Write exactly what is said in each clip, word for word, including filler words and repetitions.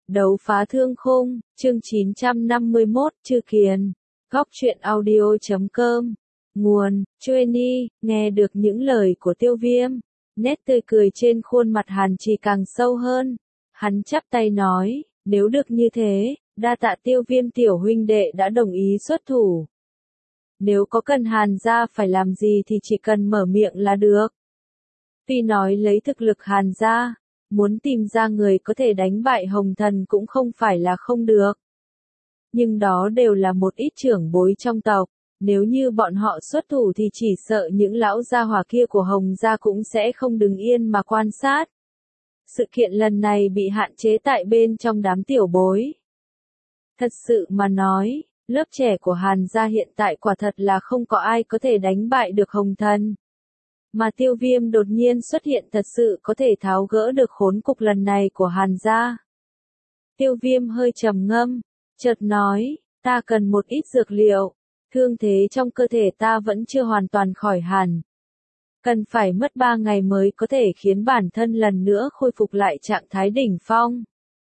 Đấu phá thương khung, chương chín trăm năm mươi mốt, Chư Kiền. Góc truyện audio chấm com. Nguồn, Chueni, nghe được những lời của Tiêu Viêm. Nét tươi cười trên khuôn mặt Hàn Trì càng sâu hơn. Hắn chắp tay nói, nếu được như thế, đa tạ Tiêu Viêm tiểu huynh đệ đã đồng ý xuất thủ. Nếu có cần Hàn gia phải làm gì thì chỉ cần mở miệng là được. Tuy nói lấy thực lực Hàn gia, muốn tìm ra người có thể đánh bại Hồng Thần cũng không phải là không được. Nhưng đó đều là một ít trưởng bối trong tộc, nếu như bọn họ xuất thủ thì chỉ sợ những lão gia hỏa kia của Hồng gia cũng sẽ không đứng yên mà quan sát. Sự kiện lần này bị hạn chế tại bên trong đám tiểu bối. Thật sự mà nói, lớp trẻ của Hàn gia hiện tại quả thật là không có ai có thể đánh bại được Hồng Thần. Mà Tiêu Viêm đột nhiên xuất hiện thật sự có thể tháo gỡ được khốn cục lần này của Hàn gia. Tiêu Viêm hơi trầm ngâm, chợt nói, ta cần một ít dược liệu, thương thế trong cơ thể ta vẫn chưa hoàn toàn khỏi hẳn. Cần phải mất ba ngày mới có thể khiến bản thân lần nữa khôi phục lại trạng thái đỉnh phong.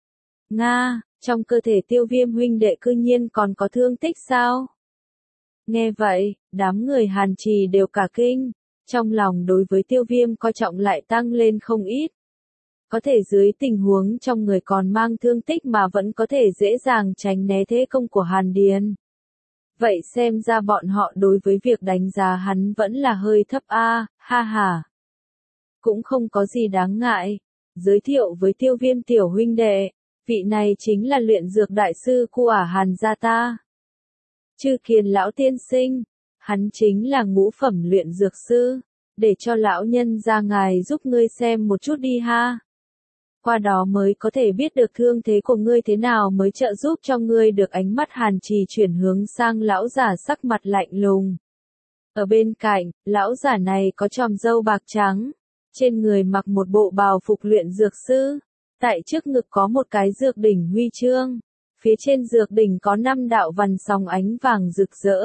Nga, trong cơ thể Tiêu Viêm huynh đệ cư nhiên còn có thương tích sao? Nghe vậy, đám người Hàn Trì đều cả kinh. Trong lòng đối với Tiêu Viêm coi trọng lại tăng lên không ít. Có thể dưới tình huống trong người còn mang thương tích mà vẫn có thể dễ dàng tránh né thế công của Hàn Điền. Vậy xem ra bọn họ đối với việc đánh giá hắn vẫn là hơi thấp a, ha ha. Cũng không có gì đáng ngại. Giới thiệu với Tiêu Viêm tiểu huynh đệ, vị này chính là luyện dược đại sư của Hàn gia ta. Chư Kiền lão tiên sinh. Hắn chính là ngũ phẩm luyện dược sư, để cho lão nhân ra ngài giúp ngươi xem một chút đi ha. Qua đó mới có thể biết được thương thế của ngươi thế nào mới trợ giúp cho ngươi được. Ánh mắt Hàn Trì chuyển hướng sang lão giả sắc mặt lạnh lùng. Ở bên cạnh, lão giả này có chòm râu bạc trắng, trên người mặc một bộ bào phục luyện dược sư, tại trước ngực có một cái dược đỉnh huy chương, phía trên dược đỉnh có năm đạo vằn sóng ánh vàng rực rỡ.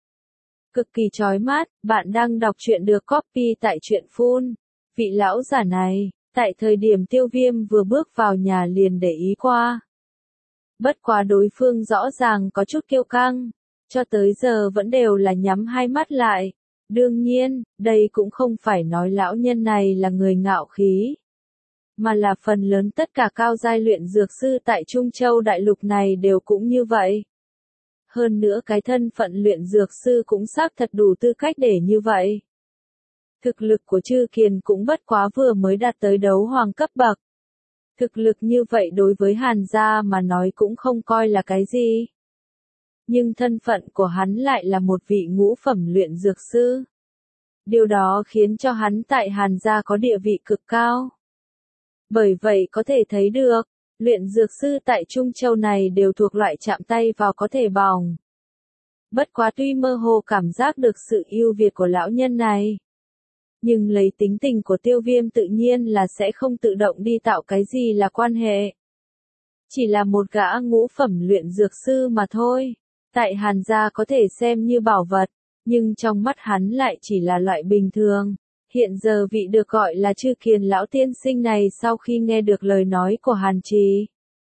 Cực kỳ chói mắt, bạn đang đọc truyện được copy tại truyện phun. Vị lão giả này, tại thời điểm Tiêu Viêm vừa bước vào nhà liền để ý qua. Bất quá đối phương rõ ràng có chút kiêu căng, cho tới giờ vẫn đều là nhắm hai mắt lại. Đương nhiên, đây cũng không phải nói lão nhân này là người ngạo khí, mà là phần lớn tất cả cao giai luyện dược sư tại Trung Châu đại lục này đều cũng như vậy. Hơn nữa cái thân phận luyện dược sư cũng xác thật đủ tư cách để như vậy. Thực lực của Chư Kiền cũng bất quá vừa mới đạt tới đấu hoàng cấp bậc. Thực lực như vậy đối với Hàn gia mà nói cũng không coi là cái gì. Nhưng thân phận của hắn lại là một vị ngũ phẩm luyện dược sư. Điều đó khiến cho hắn tại Hàn gia có địa vị cực cao. Bởi vậy có thể thấy được, luyện dược sư tại Trung Châu này đều thuộc loại chạm tay vào có thể bỏng. Bất quá tuy mơ hồ cảm giác được sự ưu việt của lão nhân này, nhưng lấy tính tình của Tiêu Viêm tự nhiên là sẽ không tự động đi tạo cái gì là quan hệ. Chỉ là một gã ngũ phẩm luyện dược sư mà thôi, tại Hàn gia có thể xem như bảo vật, nhưng trong mắt hắn lại chỉ là loại bình thường. Hiện giờ vị được gọi là Chư Kiền lão tiên sinh này sau khi nghe được lời nói của Hàn Trì,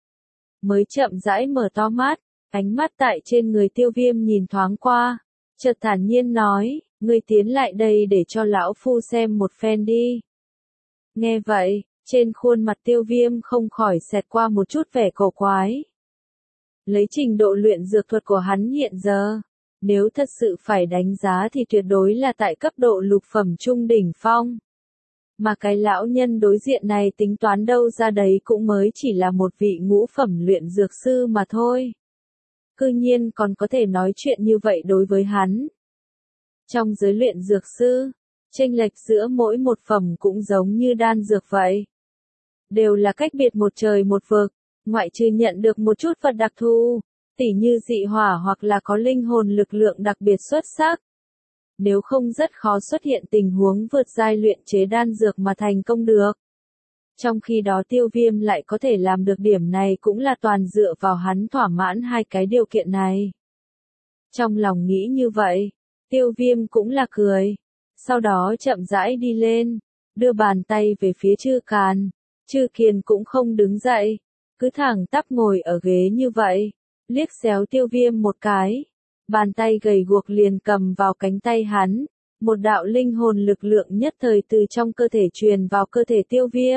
mới chậm rãi mở to mắt, ánh mắt tại trên người Tiêu Viêm nhìn thoáng qua, chợt thản nhiên nói, ngươi tiến lại đây để cho lão phu xem một phen đi. Nghe vậy, trên khuôn mặt Tiêu Viêm không khỏi xẹt qua một chút vẻ cổ quái. Lấy trình độ luyện dược thuật của hắn hiện giờ, nếu thật sự phải đánh giá thì tuyệt đối là tại cấp độ lục phẩm trung đỉnh phong. Mà cái lão nhân đối diện này tính toán đâu ra đấy cũng mới chỉ là một vị ngũ phẩm luyện dược sư mà thôi. Cư nhiên còn có thể nói chuyện như vậy đối với hắn. Trong giới luyện dược sư, chênh lệch giữa mỗi một phẩm cũng giống như đan dược vậy. Đều là cách biệt một trời một vực, ngoại trừ nhận được một chút vật đặc thù, tỉ như dị hỏa hoặc là có linh hồn lực lượng đặc biệt xuất sắc. Nếu không rất khó xuất hiện tình huống vượt giai luyện chế đan dược mà thành công được. Trong khi đó Tiêu Viêm lại có thể làm được điểm này cũng là toàn dựa vào hắn thỏa mãn hai cái điều kiện này. Trong lòng nghĩ như vậy, Tiêu Viêm cũng là cười. Sau đó chậm rãi đi lên, đưa bàn tay về phía Chư Càn. Chư Kiền cũng không đứng dậy, cứ thẳng tắp ngồi ở ghế như vậy, liếc xéo Tiêu Viêm một cái. Bàn tay gầy guộc liền cầm vào cánh tay hắn, một đạo linh hồn lực lượng nhất thời từ trong cơ thể truyền vào cơ thể Tiêu Viêm.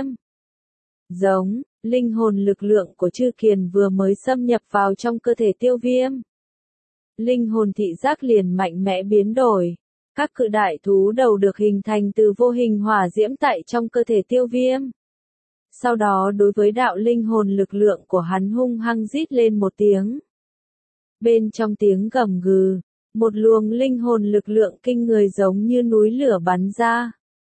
Giống, linh hồn lực lượng của Chư Kiền vừa mới xâm nhập vào trong cơ thể Tiêu Viêm. Linh hồn thị giác liền mạnh mẽ biến đổi. Các cự đại thú đầu được hình thành từ vô hình hỏa diễm tại trong cơ thể Tiêu Viêm. Sau đó đối với đạo linh hồn lực lượng của hắn hung hăng rít lên một tiếng. Bên trong tiếng gầm gừ, một luồng linh hồn lực lượng kinh người giống như núi lửa bắn ra.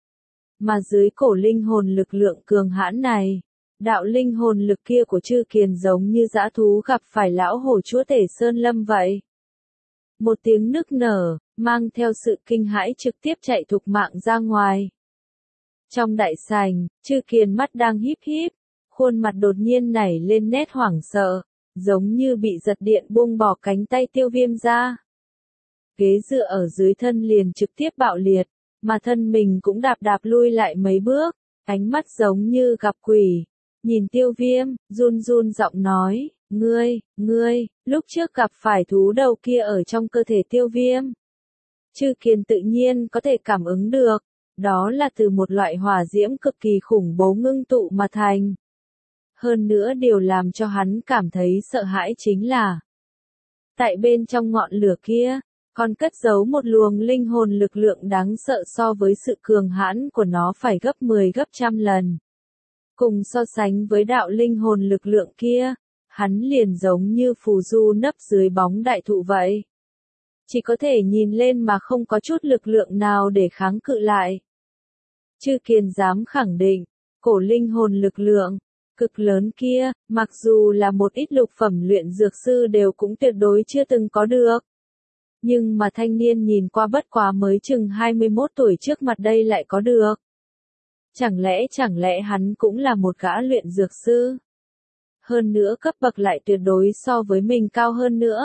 Mà dưới cổ linh hồn lực lượng cường hãn này, đạo linh hồn lực kia của Chư Kiền giống như dã thú gặp phải lão hổ chúa tể sơn lâm vậy. Một tiếng nức nở, mang theo sự kinh hãi trực tiếp chạy thục mạng ra ngoài. Trong đại sảnh, Chư Kiền mắt đang híp híp, khuôn mặt đột nhiên nảy lên nét hoảng sợ, giống như bị giật điện buông bỏ cánh tay Tiêu Viêm ra. Ghế dựa ở dưới thân liền trực tiếp bạo liệt, mà thân mình cũng đạp đạp lui lại mấy bước, ánh mắt giống như gặp quỷ, nhìn Tiêu Viêm, run run giọng nói, ngươi, ngươi, lúc trước gặp phải thú đầu kia ở trong cơ thể Tiêu Viêm. Chư Kiền tự nhiên có thể cảm ứng được, đó là từ một loại hỏa diễm cực kỳ khủng bố ngưng tụ mà thành. Hơn nữa điều làm cho hắn cảm thấy sợ hãi chính là, tại bên trong ngọn lửa kia, còn cất giấu một luồng linh hồn lực lượng đáng sợ so với sự cường hãn của nó phải gấp mười gấp trăm lần. Cùng so sánh với đạo linh hồn lực lượng kia, hắn liền giống như phù du nấp dưới bóng đại thụ vậy. Chỉ có thể nhìn lên mà không có chút lực lượng nào để kháng cự lại. Chư Kiền dám khẳng định, cổ linh hồn lực lượng cực lớn kia, mặc dù là một ít lục phẩm luyện dược sư đều cũng tuyệt đối chưa từng có được. Nhưng mà thanh niên nhìn qua bất quá mới chừng hai mươi mốt tuổi trước mặt đây lại có được. Chẳng lẽ chẳng lẽ hắn cũng là một gã luyện dược sư? Hơn nữa cấp bậc lại tuyệt đối so với mình cao hơn nữa.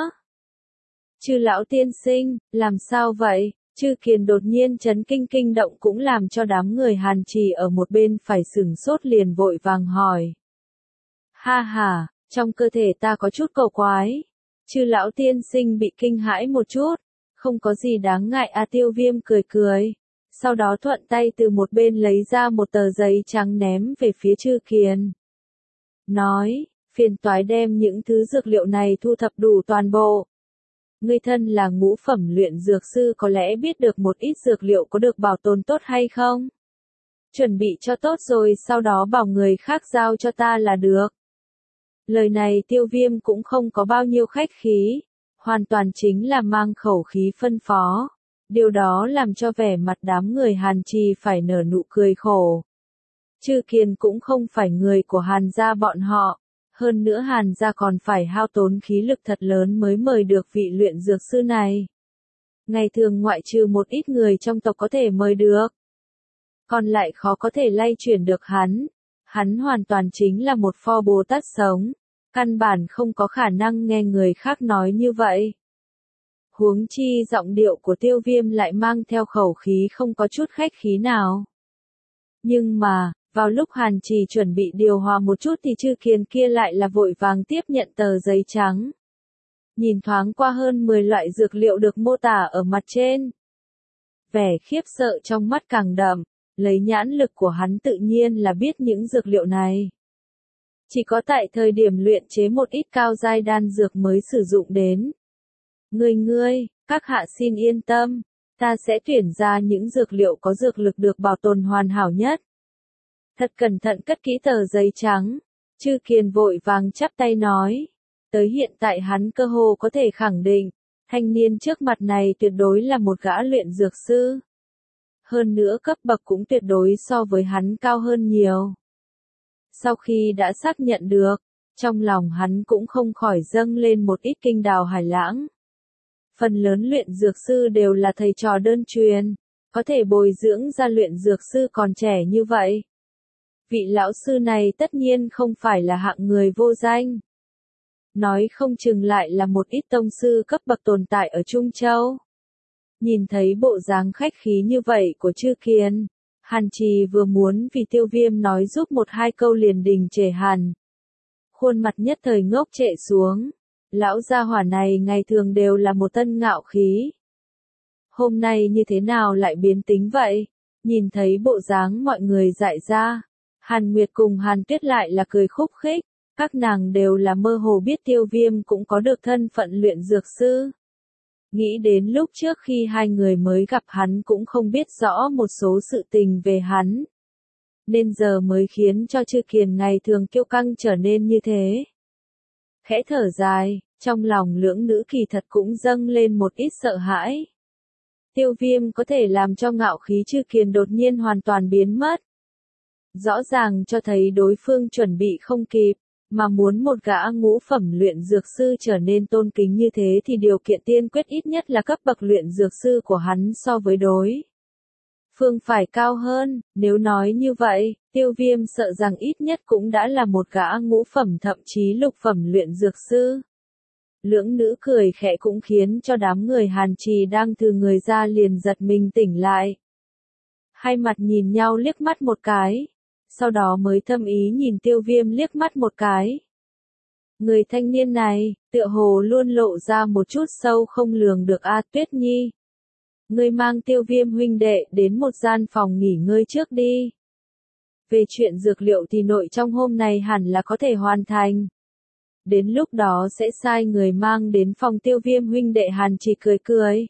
Chư lão tiên sinh, làm sao vậy? Chư Kiền đột nhiên chấn kinh kinh động cũng làm cho đám người Hàn Trì ở một bên phải sửng sốt liền vội vàng hỏi. Ha ha, trong cơ thể ta có chút cầu quái. Chư lão tiên sinh bị kinh hãi một chút, không có gì đáng ngại a. Tiêu Viêm cười cười, sau đó thuận tay từ một bên lấy ra một tờ giấy trắng ném về phía Chư Kiền. Nói, phiền toái đem những thứ dược liệu này thu thập đủ toàn bộ. Ngươi thân là ngũ phẩm luyện dược sư có lẽ biết được một ít dược liệu có được bảo tồn tốt hay không? Chuẩn bị cho tốt rồi sau đó bảo người khác giao cho ta là được. Lời này Tiêu Viêm cũng không có bao nhiêu khách khí, hoàn toàn chính là mang khẩu khí phân phó. Điều đó làm cho vẻ mặt đám người Hàn Trì phải nở nụ cười khổ. Chư Kiền cũng không phải người của Hàn gia bọn họ, hơn nữa Hàn gia còn phải hao tốn khí lực thật lớn mới mời được vị luyện dược sư này. Ngày thường ngoại trừ một ít người trong tộc có thể mời được, còn lại khó có thể lay chuyển được hắn. Hắn hoàn toàn chính là một pho Bồ Tát sống, căn bản không có khả năng nghe người khác nói như vậy. Huống chi giọng điệu của Tiêu Viêm lại mang theo khẩu khí không có chút khách khí nào. Nhưng mà, vào lúc Hàn Trì chuẩn bị điều hòa một chút thì Chư Kiền kia lại là vội vàng tiếp nhận tờ giấy trắng. Nhìn thoáng qua hơn mười loại dược liệu được mô tả ở mặt trên. Vẻ khiếp sợ trong mắt càng đậm, lấy nhãn lực của hắn tự nhiên là biết những dược liệu này. Chỉ có tại thời điểm luyện chế một ít cao giai đan dược mới sử dụng đến. Ngươi ngươi, các hạ xin yên tâm, ta sẽ tuyển ra những dược liệu có dược lực được bảo tồn hoàn hảo nhất. Thật cẩn thận cất kỹ tờ giấy trắng, Chư Kiền vội vàng chắp tay nói. Tới hiện tại hắn cơ hồ có thể khẳng định, thanh niên trước mặt này tuyệt đối là một gã luyện dược sư. Hơn nữa cấp bậc cũng tuyệt đối so với hắn cao hơn nhiều. Sau khi đã xác nhận được, trong lòng hắn cũng không khỏi dâng lên một ít kinh đào hải lãng. Phần lớn luyện dược sư đều là thầy trò đơn truyền, có thể bồi dưỡng ra luyện dược sư còn trẻ như vậy. Vị lão sư này tất nhiên không phải là hạng người vô danh. Nói không chừng lại là một ít tông sư cấp bậc tồn tại ở Trung Châu. Nhìn thấy bộ dáng khách khí như vậy của Chư Kiền, Hàn Trì vừa muốn vì Tiêu Viêm nói giúp một hai câu liền đình trệ hẳn. khuôn mặt nhất thời ngốc trệ xuống. Lão gia hỏa này ngày thường đều là một tân ngạo khí. Hôm nay như thế nào lại biến tính vậy? Nhìn thấy bộ dáng mọi người dại ra, Hàn Nguyệt cùng Hàn Tuyết lại là cười khúc khích, các nàng đều là mơ hồ biết Tiêu Viêm cũng có được thân phận luyện dược sư. Nghĩ đến lúc trước khi hai người mới gặp hắn cũng không biết rõ một số sự tình về hắn. Nên giờ mới khiến cho Chư Kiền ngày thường kiêu căng trở nên như thế. Khẽ thở dài, trong lòng lưỡng nữ kỳ thật cũng dâng lên một ít sợ hãi. Tiêu Viêm có thể làm cho ngạo khí Chư Kiền đột nhiên hoàn toàn biến mất. Rõ ràng cho thấy đối phương chuẩn bị không kịp, mà muốn một gã ngũ phẩm luyện dược sư trở nên tôn kính như thế thì điều kiện tiên quyết ít nhất là cấp bậc luyện dược sư của hắn so với đối phương phải cao hơn. Nếu nói như vậy, Tiêu Viêm sợ rằng ít nhất cũng đã là một gã ngũ phẩm thậm chí lục phẩm luyện dược sư. Lưỡng nữ cười khẽ cũng khiến cho đám người Hàn Trì đang từ người ra liền giật mình tỉnh lại. Hai mặt nhìn nhau liếc mắt một cái, sau đó mới thâm ý nhìn Tiêu Viêm liếc mắt một cái. Người thanh niên này, tựa hồ luôn lộ ra một chút sâu không lường được a. Tuyết Nhi. Ngươi mang Tiêu Viêm huynh đệ đến một gian phòng nghỉ ngơi trước đi. Về chuyện dược liệu thì nội trong hôm nay hẳn là có thể hoàn thành. Đến lúc đó sẽ sai người mang đến phòng Tiêu Viêm huynh đệ. Hàn Trì cười cười.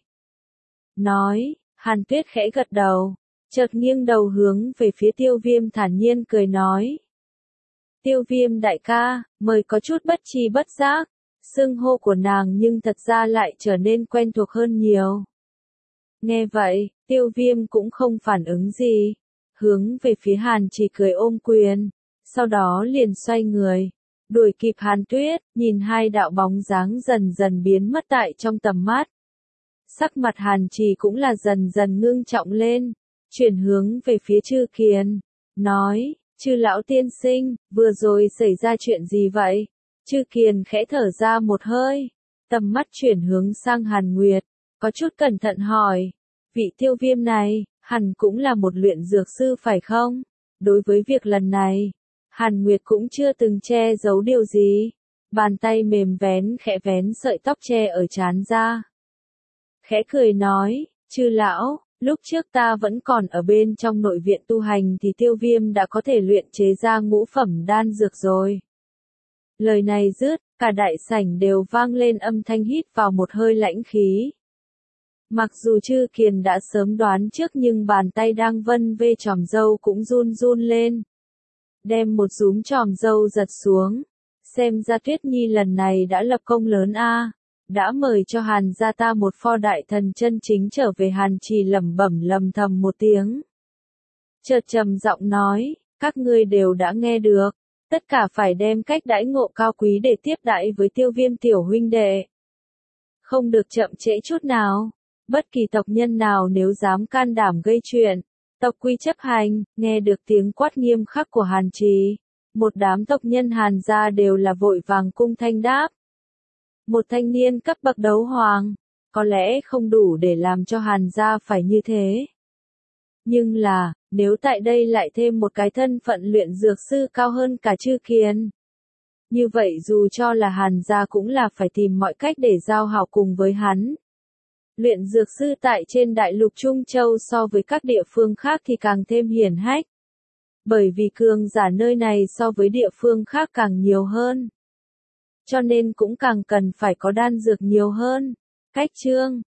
Nói, Hàn Tuyết khẽ gật đầu, chợt nghiêng đầu hướng về phía Tiêu Viêm thản nhiên cười nói. Tiêu Viêm đại ca, mời có chút bất tri bất giác, xưng hô của nàng nhưng thật ra lại trở nên quen thuộc hơn nhiều. Nghe vậy, Tiêu Viêm cũng không phản ứng gì, hướng về phía Hàn Trì cười ôm quyền, sau đó liền xoay người, đuổi kịp Hàn Tuyết, nhìn hai đạo bóng dáng dần dần biến mất tại trong tầm mắt. Sắc mặt Hàn Trì cũng là dần dần ngưng trọng lên, chuyển hướng về phía Chư Kiền, nói, Chư lão tiên sinh, vừa rồi xảy ra chuyện gì vậy? Chư Kiền khẽ thở ra một hơi, tầm mắt chuyển hướng sang Hàn Nguyệt, có chút cẩn thận hỏi, vị Tiêu Viêm này, hẳn cũng là một luyện dược sư phải không? Đối với việc lần này, Hàn Nguyệt cũng chưa từng che giấu điều gì, bàn tay mềm vén khẽ vén sợi tóc che ở trán ra. Khẽ cười nói, Chư lão, lúc trước ta vẫn còn ở bên trong nội viện tu hành thì Tiêu Viêm đã có thể luyện chế ra ngũ phẩm đan dược rồi. Lời này dứt, cả đại sảnh đều vang lên âm thanh hít vào một hơi lãnh khí. Mặc dù Chư Kiền đã sớm đoán trước nhưng bàn tay đang vân vê chòm râu cũng run run lên. Đem một rúm chòm râu giật xuống. Xem ra Tuyết Nhi lần này đã lập công lớn a, đã mời cho Hàn gia ta một pho đại thần chân chính trở về. Hàn Trì lẩm bẩm lầm thầm một tiếng. Chợt trầm giọng nói, các ngươi đều đã nghe được, tất cả phải đem cách đãi ngộ cao quý để tiếp đãi với Tiêu Viêm tiểu huynh đệ. Không được chậm trễ chút nào, bất kỳ tộc nhân nào nếu dám can đảm gây chuyện, tộc quy chấp hành. Nghe được tiếng quát nghiêm khắc của Hàn Trì, một đám tộc nhân Hàn gia đều là vội vàng cung thanh đáp. Một thanh niên cấp bậc đấu hoàng, có lẽ không đủ để làm cho Hàn gia phải như thế. Nhưng là, nếu tại đây lại thêm một cái thân phận luyện dược sư cao hơn cả Chư Kiền, như vậy dù cho là Hàn gia cũng là phải tìm mọi cách để giao hảo cùng với hắn. Luyện dược sư tại trên đại lục Trung Châu so với các địa phương khác thì càng thêm hiển hách. Bởi vì cường giả nơi này so với địa phương khác càng nhiều hơn. Cho nên cũng càng cần phải có đan dược nhiều hơn. Cách chương